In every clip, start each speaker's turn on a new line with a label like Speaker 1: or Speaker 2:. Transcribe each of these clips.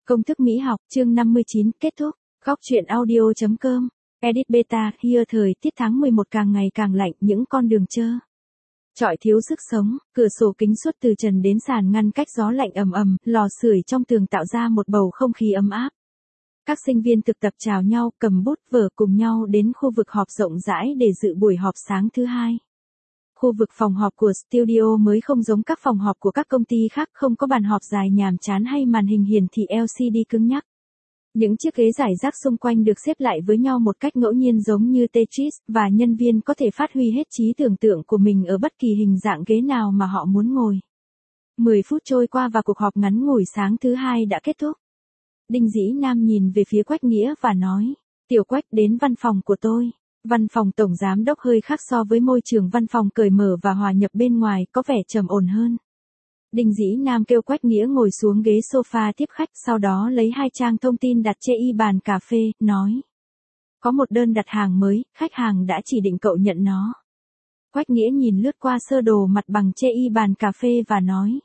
Speaker 1: Công thức Mỹ học, chương 59, kết thúc. Góc truyện audio.com. Edit beta, here thời tiết tháng 11 càng ngày càng lạnh, những con đường trơ trọi thiếu sức sống, cửa sổ kính suốt từ trần đến sàn ngăn cách gió lạnh ầm ầm, lò sưởi trong tường tạo ra một bầu không khí ấm áp. Các sinh viên thực tập chào nhau, cầm bút vở cùng nhau đến khu vực họp rộng rãi để dự buổi họp sáng thứ hai. Khu vực phòng họp của studio mới không giống các phòng họp của các công ty khác, không có bàn họp dài nhàm chán hay màn hình hiển thị LCD cứng nhắc. Những chiếc ghế rải rác xung quanh được xếp lại với nhau một cách ngẫu nhiên giống như Tetris, và nhân viên có thể phát huy hết trí tưởng tượng của mình ở bất kỳ hình dạng ghế nào mà họ muốn ngồi. 10 phút trôi qua và cuộc họp ngắn ngủi sáng thứ hai đã kết thúc. Đinh Dĩ Nam nhìn về phía Quách Nghĩa và nói, Tiểu Quách, đến văn phòng của tôi. Văn phòng tổng giám đốc hơi khác so với môi trường văn phòng cởi mở và hòa nhập bên ngoài, có vẻ trầm ổn hơn. Đinh Dĩ Nam kêu Quách Nghĩa ngồi xuống ghế sofa tiếp khách, sau đó lấy 2 trang thông tin đặt trên bàn cà phê, nói. Có một đơn đặt hàng mới, khách hàng đã chỉ định cậu nhận nó. Quách Nghĩa nhìn lướt qua sơ đồ mặt bằng trên bàn cà phê và nói.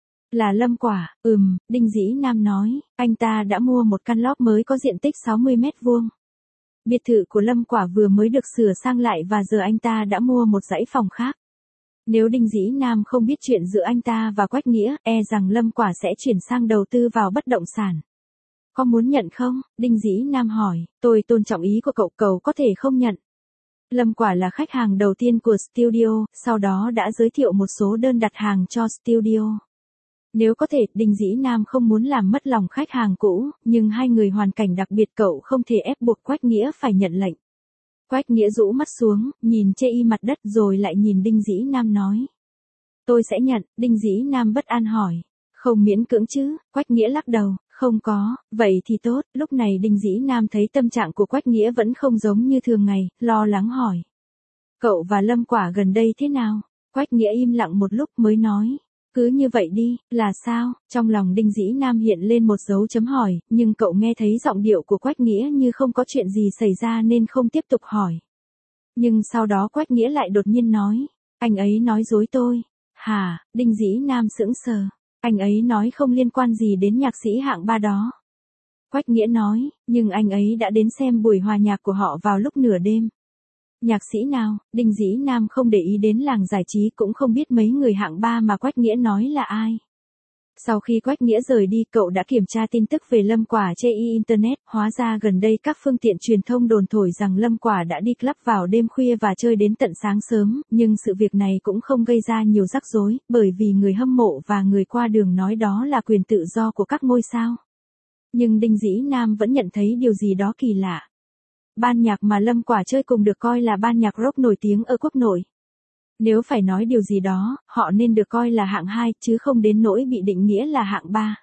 Speaker 1: Là Lâm Quả, Đinh Dĩ Nam nói, anh ta đã mua một căn lót mới có diện tích 60 mét vuông. Biệt thự của Lâm Quả vừa mới được sửa sang lại và giờ anh ta đã mua một dãy phòng khác. Nếu Đinh Dĩ Nam không biết chuyện giữa anh ta và Quách Nghĩa, rằng Lâm Quả sẽ chuyển sang đầu tư vào bất động sản. Có muốn nhận không? Đinh Dĩ Nam hỏi, tôi tôn trọng ý của cậu có thể không nhận. Lâm Quả là khách hàng đầu tiên của studio, sau đó đã giới thiệu một số đơn đặt hàng cho studio. Nếu có thể, Đinh Dĩ Nam không muốn làm mất lòng khách hàng cũ, nhưng hai người hoàn cảnh đặc biệt, cậu không thể ép buộc Quách Nghĩa phải nhận lệnh. Quách Nghĩa rũ mắt xuống, nhìn trên mặt đất rồi lại nhìn Đinh Dĩ Nam nói. Tôi sẽ nhận. Đinh Dĩ Nam bất an hỏi. Không miễn cưỡng chứ? Quách Nghĩa lắc đầu. Không có. Vậy thì tốt. Lúc này Đinh Dĩ Nam thấy tâm trạng của Quách Nghĩa vẫn không giống như thường ngày, lo lắng hỏi. Cậu và Lâm Quả gần đây thế nào? Quách Nghĩa im lặng một lúc mới nói. Cứ như vậy đi, là sao? Trong lòng Đinh Dĩ Nam hiện lên một dấu chấm hỏi, nhưng cậu nghe thấy giọng điệu của Quách Nghĩa như không có chuyện gì xảy ra nên không tiếp tục hỏi. Nhưng sau đó Quách Nghĩa lại đột nhiên nói, anh ấy nói dối tôi. Hả? Đinh Dĩ Nam sững sờ. Anh ấy nói không liên quan gì đến nhạc sĩ hạng 3 đó. Quách Nghĩa nói, nhưng anh ấy đã đến xem buổi hòa nhạc của họ vào lúc nửa đêm. Nhạc sĩ nào? Đinh Dĩ Nam không để ý đến làng giải trí, cũng không biết mấy người hạng 3 mà Quách Nghĩa nói là ai. Sau khi Quách Nghĩa rời đi, cậu đã kiểm tra tin tức về Lâm Quả trên Internet, hóa ra gần đây các phương tiện truyền thông đồn thổi rằng Lâm Quả đã đi club vào đêm khuya và chơi đến tận sáng sớm, nhưng sự việc này cũng không gây ra nhiều rắc rối, bởi vì người hâm mộ và người qua đường nói đó là quyền tự do của các ngôi sao. Nhưng Đinh Dĩ Nam vẫn nhận thấy điều gì đó kỳ lạ. Ban nhạc mà Lâm Quả chơi cùng được coi là ban nhạc rock nổi tiếng ở quốc nội. Nếu phải nói điều gì đó, họ nên được coi là hạng 2, chứ không đến nỗi bị định nghĩa là hạng 3.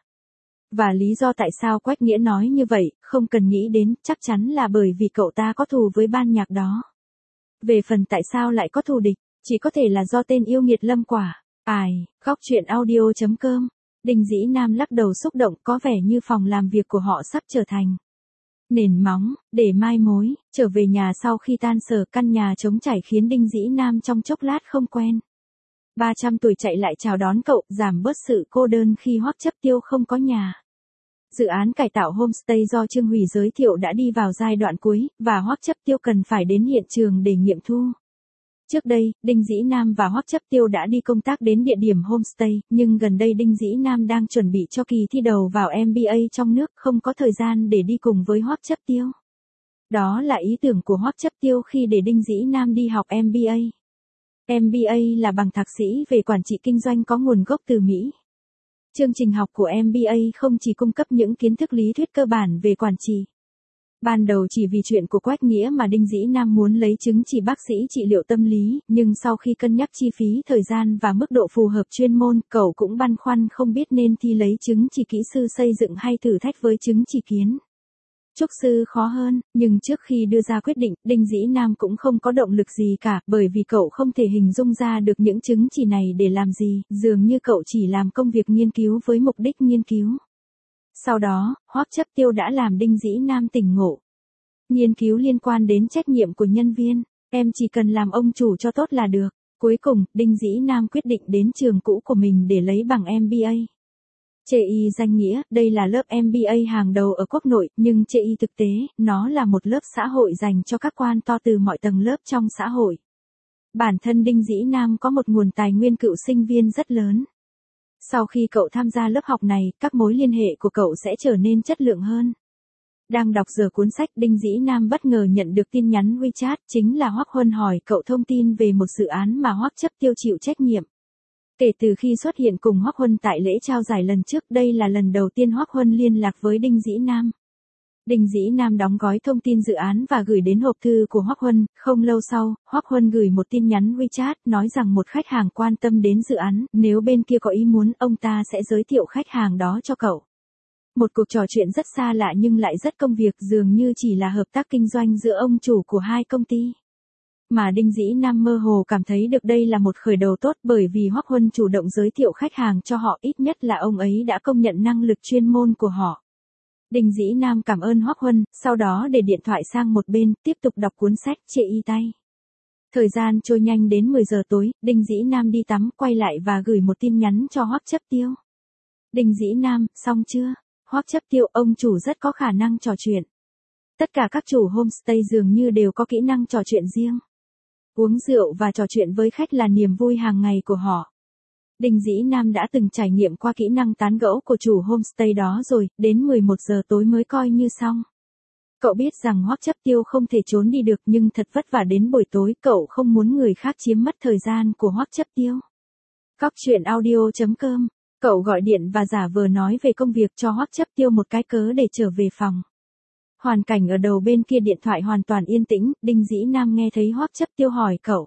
Speaker 1: Và lý do tại sao Quách Nghĩa nói như vậy, không cần nghĩ đến, chắc chắn là bởi vì cậu ta có thù với ban nhạc đó. Về phần tại sao lại có thù địch, chỉ có thể là do tên yêu nghiệt Lâm Quả. Góc truyện audio.com. Đinh Dĩ Nam lắc đầu xúc động, có vẻ như phòng làm việc của họ sắp trở thành nền móng để mai mối. Trở về nhà sau khi tan sở, căn nhà trống trải khiến Đinh Dĩ Nam trong chốc lát không quen. 300 tuổi chạy lại chào đón cậu, giảm bớt sự cô đơn khi Hoắc Chấp Tiêu không có nhà. Dự án cải tạo homestay do Trương Hủy giới thiệu đã đi vào giai đoạn cuối, và Hoắc Chấp Tiêu cần phải đến hiện trường để nghiệm thu. Trước đây, Đinh Dĩ Nam và Hoắc Chấp Tiêu đã đi công tác đến địa điểm homestay, nhưng gần đây Đinh Dĩ Nam đang chuẩn bị cho kỳ thi đầu vào MBA trong nước, không có thời gian để đi cùng với Hoắc Chấp Tiêu. Đó là ý tưởng của Hoắc Chấp Tiêu khi để Đinh Dĩ Nam đi học MBA. MBA là bằng thạc sĩ về quản trị kinh doanh có nguồn gốc từ Mỹ. Chương trình học của MBA không chỉ cung cấp những kiến thức lý thuyết cơ bản về quản trị. Ban đầu chỉ vì chuyện của Quách Nghĩa mà Đinh Dĩ Nam muốn lấy chứng chỉ bác sĩ trị liệu tâm lý, nhưng sau khi cân nhắc chi phí, thời gian và mức độ phù hợp chuyên môn, cậu cũng băn khoăn không biết nên thi lấy chứng chỉ kỹ sư xây dựng hay thử thách với chứng chỉ kiến trúc sư khó hơn, nhưng trước khi đưa ra quyết định, Đinh Dĩ Nam cũng không có động lực gì cả, bởi vì cậu không thể hình dung ra được những chứng chỉ này để làm gì, dường như cậu chỉ làm công việc nghiên cứu với mục đích nghiên cứu. Sau đó, Hoắc Chấp Tiêu đã làm Đinh Dĩ Nam tỉnh ngộ. Nghiên cứu liên quan đến trách nhiệm của nhân viên, em chỉ cần làm ông chủ cho tốt là được. Cuối cùng, Đinh Dĩ Nam quyết định đến trường cũ của mình để lấy bằng MBA. CI danh nghĩa, đây là lớp MBA hàng đầu ở quốc nội, nhưng CI thực tế, nó là một lớp xã hội dành cho các quan to từ mọi tầng lớp trong xã hội. Bản thân Đinh Dĩ Nam có một nguồn tài nguyên cựu sinh viên rất lớn. Sau khi cậu tham gia lớp học này, các mối liên hệ của cậu sẽ trở nên chất lượng hơn. Đang đọc giờ cuốn sách, Đinh Dĩ Nam bất ngờ nhận được tin nhắn WeChat, chính là Hoắc Huân hỏi cậu thông tin về một dự án mà Hoắc Chấp Tiêu chịu trách nhiệm. Kể từ khi xuất hiện cùng Hoắc Huân tại lễ trao giải lần trước, đây là lần đầu tiên Hoắc Huân liên lạc với Đinh Dĩ Nam. Đinh Dĩ Nam đóng gói thông tin dự án và gửi đến hộp thư của Hoắc Huân. Không lâu sau, Hoắc Huân gửi một tin nhắn WeChat nói rằng một khách hàng quan tâm đến dự án, nếu bên kia có ý muốn, ông ta sẽ giới thiệu khách hàng đó cho cậu. Một cuộc trò chuyện rất xa lạ nhưng lại rất công việc, dường như chỉ là hợp tác kinh doanh giữa ông chủ của hai công ty. Mà Đinh Dĩ Nam mơ hồ cảm thấy được đây là một khởi đầu tốt, bởi vì Hoắc Huân chủ động giới thiệu khách hàng cho họ, ít nhất là ông ấy đã công nhận năng lực chuyên môn của họ. Đinh Dĩ Nam cảm ơn Hoắc Huân, sau đó để điện thoại sang một bên, tiếp tục đọc cuốn sách CI tay. Thời gian trôi nhanh đến 10 giờ tối, Đinh Dĩ Nam đi tắm, quay lại và gửi một tin nhắn cho Hoắc Chấp Tiêu. Đinh Dĩ Nam, xong chưa? Hoắc Chấp Tiêu, ông chủ rất có khả năng trò chuyện. Tất cả các chủ homestay dường như đều có kỹ năng trò chuyện riêng. Uống rượu và trò chuyện với khách là niềm vui hàng ngày của họ. Đinh Dĩ Nam đã từng trải nghiệm qua kỹ năng tán gẫu của chủ homestay đó rồi, đến 11 giờ tối mới coi như xong. Cậu biết rằng Hoắc Chấp Tiêu không thể trốn đi được, nhưng thật vất vả đến buổi tối, cậu không muốn người khác chiếm mất thời gian của Hoắc Chấp Tiêu. Cóc truyện audio.com, cậu gọi điện và giả vờ nói về công việc cho Hoắc Chấp Tiêu một cái cớ để trở về phòng. Hoàn cảnh ở đầu bên kia điện thoại hoàn toàn yên tĩnh, Đinh Dĩ Nam nghe thấy Hoắc Chấp Tiêu hỏi cậu.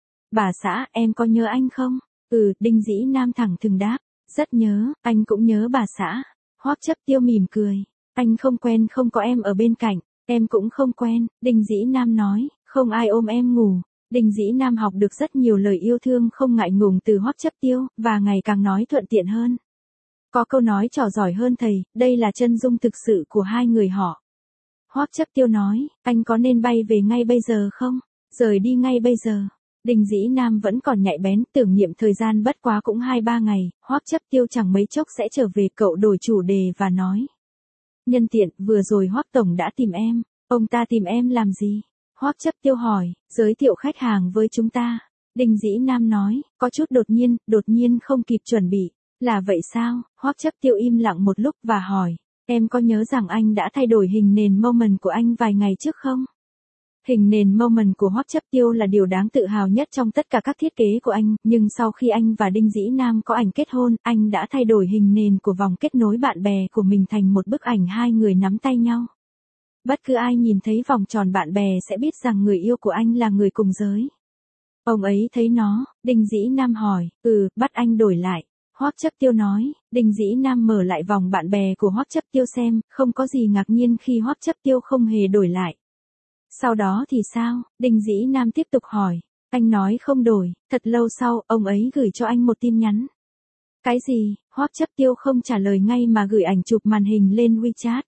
Speaker 1: Bà xã, em có nhớ anh không? Đinh Dĩ Nam thẳng thừng đáp. Rất nhớ, anh cũng nhớ bà xã. Hoắc Chấp Tiêu mỉm cười. Anh không quen không có em ở bên cạnh, em cũng không quen, Đinh Dĩ Nam nói, không ai ôm em ngủ. Đinh Dĩ Nam học được rất nhiều lời yêu thương không ngại ngùng từ Hoắc Chấp Tiêu, và ngày càng nói thuận tiện hơn. Có câu nói trò giỏi hơn thầy, đây là chân dung thực sự của hai người họ. Hoắc Chấp Tiêu nói, anh có nên bay về ngay bây giờ không? Rời đi ngay bây giờ. Đinh Dĩ Nam vẫn còn nhạy bén, tưởng niệm thời gian bất quá cũng 2-3 ngày, Hoắc Chấp Tiêu chẳng mấy chốc sẽ trở về. Cậu đổi chủ đề và nói. Nhân tiện, vừa rồi Hoắc Tổng đã tìm em, ông ta tìm em làm gì? Hoắc Chấp Tiêu hỏi, giới thiệu khách hàng với chúng ta. Đinh Dĩ Nam nói, có chút đột nhiên không kịp chuẩn bị. Là vậy sao? Hoắc Chấp Tiêu im lặng một lúc và hỏi, em có nhớ rằng anh đã thay đổi hình nền moment của anh vài ngày trước không? Hình nền moment của Hoắc Chấp Tiêu là điều đáng tự hào nhất trong tất cả các thiết kế của anh, nhưng sau khi anh và Đinh Dĩ Nam có ảnh kết hôn, anh đã thay đổi hình nền của vòng kết nối bạn bè của mình thành một bức ảnh hai người nắm tay nhau. Bất cứ ai nhìn thấy vòng tròn bạn bè sẽ biết rằng người yêu của anh là người cùng giới. Ông ấy thấy nó, Đinh Dĩ Nam hỏi, bắt anh đổi lại. Hoắc Chấp Tiêu nói, Đinh Dĩ Nam mở lại vòng bạn bè của Hoắc Chấp Tiêu xem, không có gì ngạc nhiên khi Hoắc Chấp Tiêu không hề đổi lại. Sau đó thì sao? Đinh Dĩ Nam tiếp tục hỏi. Anh nói không đổi, thật lâu sau, ông ấy gửi cho anh một tin nhắn. Cái gì? Hoắc Chấp Tiêu không trả lời ngay mà gửi ảnh chụp màn hình lên WeChat.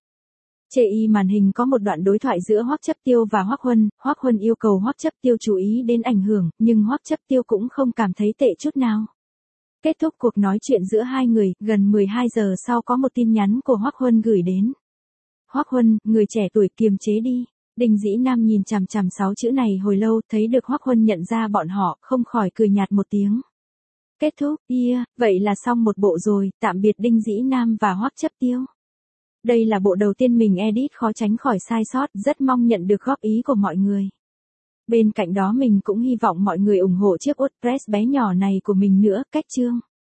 Speaker 1: Trên màn hình có một đoạn đối thoại giữa Hoắc Chấp Tiêu và Hoắc Huân yêu cầu Hoắc Chấp Tiêu chú ý đến ảnh hưởng, nhưng Hoắc Chấp Tiêu cũng không cảm thấy tệ chút nào. Kết thúc cuộc nói chuyện giữa hai người, gần 12 giờ sau có một tin nhắn của Hoắc Huân gửi đến. Hoắc Huân, người trẻ tuổi kiềm chế đi. Đinh Dĩ Nam nhìn chằm chằm 6 chữ này hồi lâu, thấy được Hoắc Huân nhận ra bọn họ, không khỏi cười nhạt một tiếng. Kết thúc, vậy là xong một bộ rồi, tạm biệt Đinh Dĩ Nam và Hoắc Chấp Tiêu. Đây là bộ đầu tiên mình edit, khó tránh khỏi sai sót, rất mong nhận được góp ý của mọi người. Bên cạnh đó mình cũng hy vọng mọi người ủng hộ chiếc WordPress bé nhỏ này của mình nữa. Cách chương